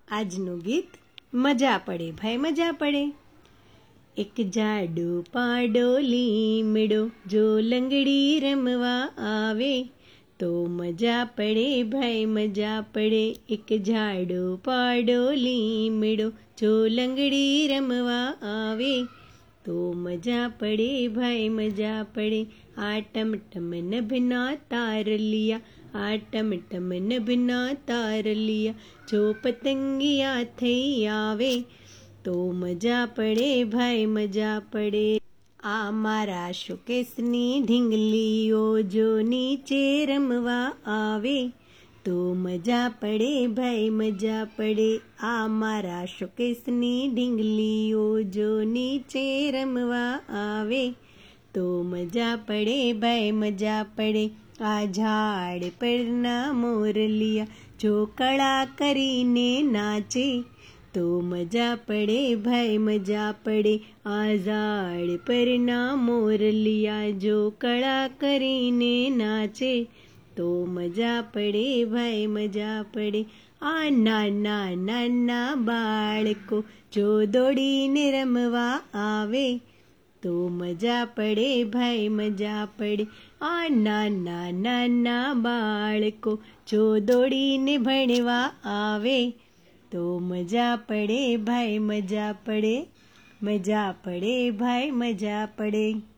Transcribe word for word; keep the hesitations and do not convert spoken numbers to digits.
આજનું ગીત મજા પડે ભાઈ મજા પડે। એક જાડો પાડો લીમડો જો લંગડી રમવા આવે તો મજા પડે ભાઈ મજા પડે। એક જાડો પાડો લીમડો જો લંગડી રમવા આવે તો મજા પડે ભાઈ મજા પડે। આ ટમટમ નભના તારલિયા આ ટમટમ નભના તારલિયા જો પતંગિયા થઈ આવે તો મજા પડે ભાઈ મજા પડે। આ મારા શોકેસની ઢીંગલીઓ જો નીચે રમવા આવે તો મજા પડે ભાઈ મજા પડે। આ મારા શોકેસની ઢીંગલીઓ જો નીચે રમવા આવે તો મજા પડે ભાઈ મજા પડે। આ ઝાડ પરના મોરલિયા જો કળા કરીને નાચે તો મજા પડે ભાઈ મજા પડે। આ ઝાડ પરના મોરલિયા જો કળા કરીને નાચે તો મજા પડે ભાઈ મજા પડે। આ નાના નાના બાળકો જો દોડીને રમવા આવે તો મજા પડે ભાઈ મજા પડે। આ નાના નાના બાળકો જો દોડીને ભણવા આવે તો મજા પડે ભાઈ મજા પડે મજા પડે ભાઈ મજા પડે।